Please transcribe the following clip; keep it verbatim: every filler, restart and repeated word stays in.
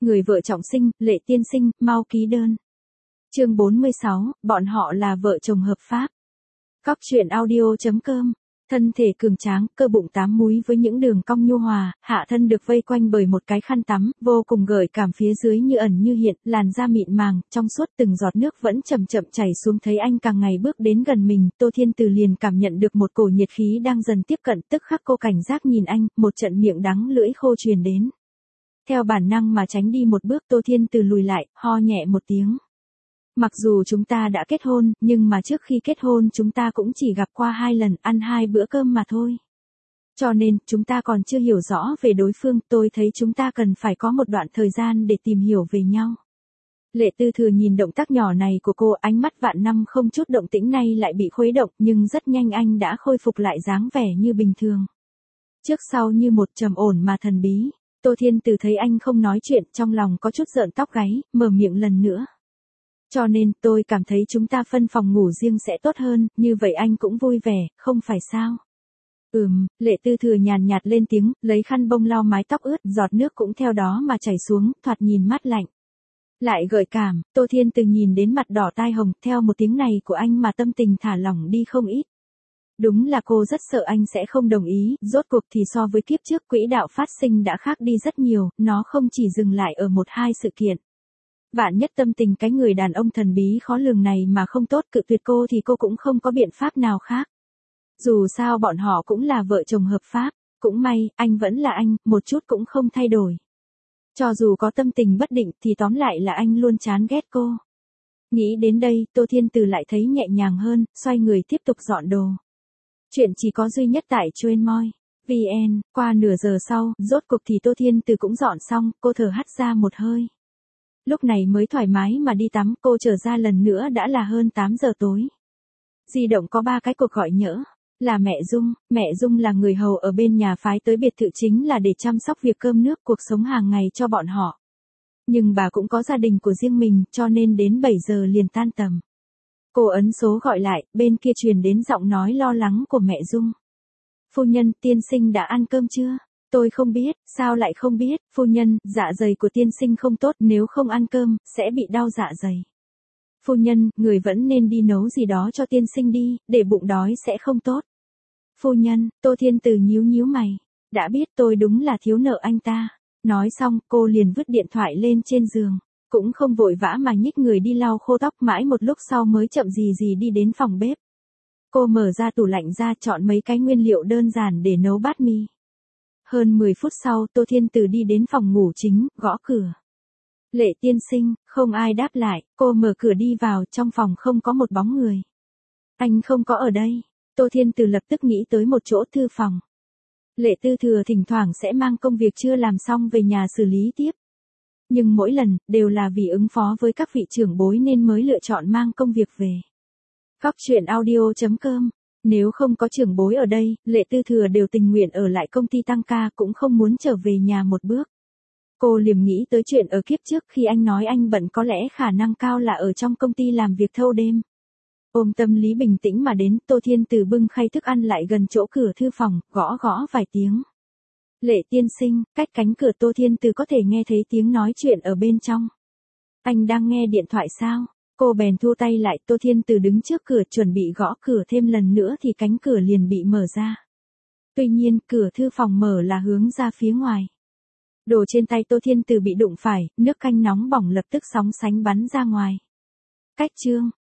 Người vợ trọng sinh, Lệ tiên sinh, mau ký đơn. Chương bốn mươi sáu, bọn họ là vợ chồng hợp pháp. Cóc truyện audio chấm com. Thân thể cường tráng, cơ bụng tám múi với những đường cong nhu hòa, hạ thân được vây quanh bởi một cái khăn tắm, vô cùng gợi cảm, phía dưới như ẩn như hiện, làn da mịn màng, trong suốt, từng giọt nước vẫn chậm chậm chảy xuống. Thấy anh càng ngày bước đến gần mình, Tô Thiên Từ liền cảm nhận được một cổ nhiệt khí đang dần tiếp cận, tức khắc cô cảnh giác nhìn anh, một trận miệng đắng lưỡi khô truyền đến. Theo bản năng mà tránh đi một bước, Tô Thiên Từ lùi lại, ho nhẹ một tiếng. Mặc dù chúng ta đã kết hôn, nhưng mà trước khi kết hôn chúng ta cũng chỉ gặp qua hai lần, ăn hai bữa cơm mà thôi. Cho nên, chúng ta còn chưa hiểu rõ về đối phương, tôi thấy chúng ta cần phải có một đoạn thời gian để tìm hiểu về nhau. Lệ Tư Thừa nhìn động tác nhỏ này của cô, ánh mắt vạn năm không chút động tĩnh nay lại bị khuấy động, nhưng rất nhanh anh đã khôi phục lại dáng vẻ như bình thường. Trước sau như một, trầm ổn mà thần bí. Tô Thiên Từ thấy anh không nói chuyện, trong lòng có chút rợn tóc gáy, mở miệng lần nữa. Cho nên, tôi cảm thấy chúng ta phân phòng ngủ riêng sẽ tốt hơn, như vậy anh cũng vui vẻ, không phải sao? Ừm, Lệ Tư Thừa nhàn nhạt lên tiếng, lấy khăn bông lau mái tóc ướt, giọt nước cũng theo đó mà chảy xuống, thoạt nhìn mát lạnh. Lại gợi cảm, Tô Thiên Từ nhìn đến mặt đỏ tai hồng, theo một tiếng này của anh mà tâm tình thả lỏng đi không ít. Đúng là cô rất sợ anh sẽ không đồng ý, rốt cuộc thì so với kiếp trước, quỹ đạo phát sinh đã khác đi rất nhiều, nó không chỉ dừng lại ở một hai sự kiện. Vạn nhất tâm tình cái người đàn ông thần bí khó lường này mà không tốt, cự tuyệt cô thì cô cũng không có biện pháp nào khác. Dù sao bọn họ cũng là vợ chồng hợp pháp, cũng may, anh vẫn là anh, một chút cũng không thay đổi. Cho dù có tâm tình bất định thì tóm lại là anh luôn chán ghét cô. Nghĩ đến đây, Tô Thiên Từ lại thấy nhẹ nhàng hơn, xoay người tiếp tục dọn đồ. Chuyện chỉ có duy nhất tại Chuyên.moi. vn, qua nửa giờ sau, rốt cuộc thì Tô Thiên Từ cũng dọn xong, cô thở hắt ra một hơi. Lúc này mới thoải mái mà đi tắm, cô trở ra lần nữa đã là hơn tám giờ tối. Di động có ba cái cuộc gọi nhỡ. Là mẹ Dung, mẹ Dung là người hầu ở bên nhà phái tới biệt thự chính là để chăm sóc việc cơm nước, cuộc sống hàng ngày cho bọn họ. Nhưng bà cũng có gia đình của riêng mình, cho nên đến bảy giờ liền tan tầm. Cô ấn số gọi lại, bên kia truyền đến giọng nói lo lắng của mẹ Dung. Phu nhân, tiên sinh đã ăn cơm chưa? Tôi không biết, sao lại không biết, phu nhân, dạ dày của tiên sinh không tốt, nếu không ăn cơm, sẽ bị đau dạ dày. Phu nhân, người vẫn nên đi nấu gì đó cho tiên sinh đi, để bụng đói sẽ không tốt. Phu nhân, Tô Thiên Từ nhíu nhíu mày. Đã biết tôi đúng là thiếu nợ anh ta. Nói xong, cô liền vứt điện thoại lên trên giường. Cũng không vội vã mà nhích người đi lau khô tóc, mãi một lúc sau mới chậm gì gì đi đến phòng bếp. Cô mở ra tủ lạnh ra, chọn mấy cái nguyên liệu đơn giản để nấu bát mì. Hơn mười phút sau, Tô Thiên Từ đi đến phòng ngủ chính, gõ cửa. Lệ tiên sinh, không ai đáp lại, cô mở cửa đi vào, trong phòng không có một bóng người. Anh không có ở đây. Tô Thiên Từ lập tức nghĩ tới một chỗ thư phòng. Lệ Tư Thừa thỉnh thoảng sẽ mang công việc chưa làm xong về nhà xử lý tiếp. Nhưng mỗi lần, đều là vì ứng phó với các vị trưởng bối nên mới lựa chọn mang công việc về. Cóc truyện audio chấm com. Nếu không có trưởng bối ở đây, Lệ Tư Thừa đều tình nguyện ở lại công ty tăng ca, cũng không muốn trở về nhà một bước. Cô liềm nghĩ tới chuyện ở kiếp trước khi anh nói anh bận, có lẽ khả năng cao là ở trong công ty làm việc thâu đêm. Ôm tâm lý bình tĩnh mà đến, Tô Thiên Từ bưng khay thức ăn lại gần chỗ cửa thư phòng, gõ gõ vài tiếng. Lệ tiên sinh, cách cánh cửa Tô Thiên Từ có thể nghe thấy tiếng nói chuyện ở bên trong. Anh đang nghe điện thoại sao? Cô bèn thu tay lại, Tô Thiên Từ đứng trước cửa chuẩn bị gõ cửa thêm lần nữa thì cánh cửa liền bị mở ra. Tuy nhiên, cửa thư phòng mở là hướng ra phía ngoài. Đồ trên tay Tô Thiên Từ bị đụng phải, nước canh nóng bỏng lập tức sóng sánh bắn ra ngoài. Cách chương.